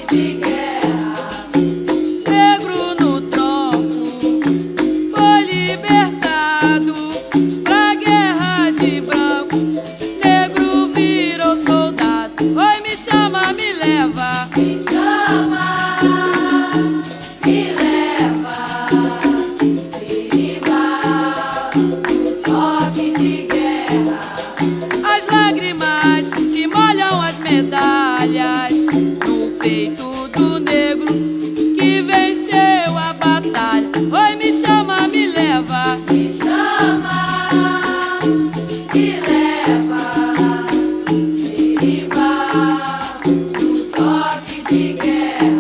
de guerra. Negro no tronco foi libertado pra guerra de branco. Negro virou soldado. Oi, me chama, me leva. Me chama, me leva, Berimbau, toque de guerra. As lágrimas que molham as medalhas no peito do negro que venceu a batalha. Oi, me chama, me leva. Me chama, me leva, Berimbau, toque de guerra.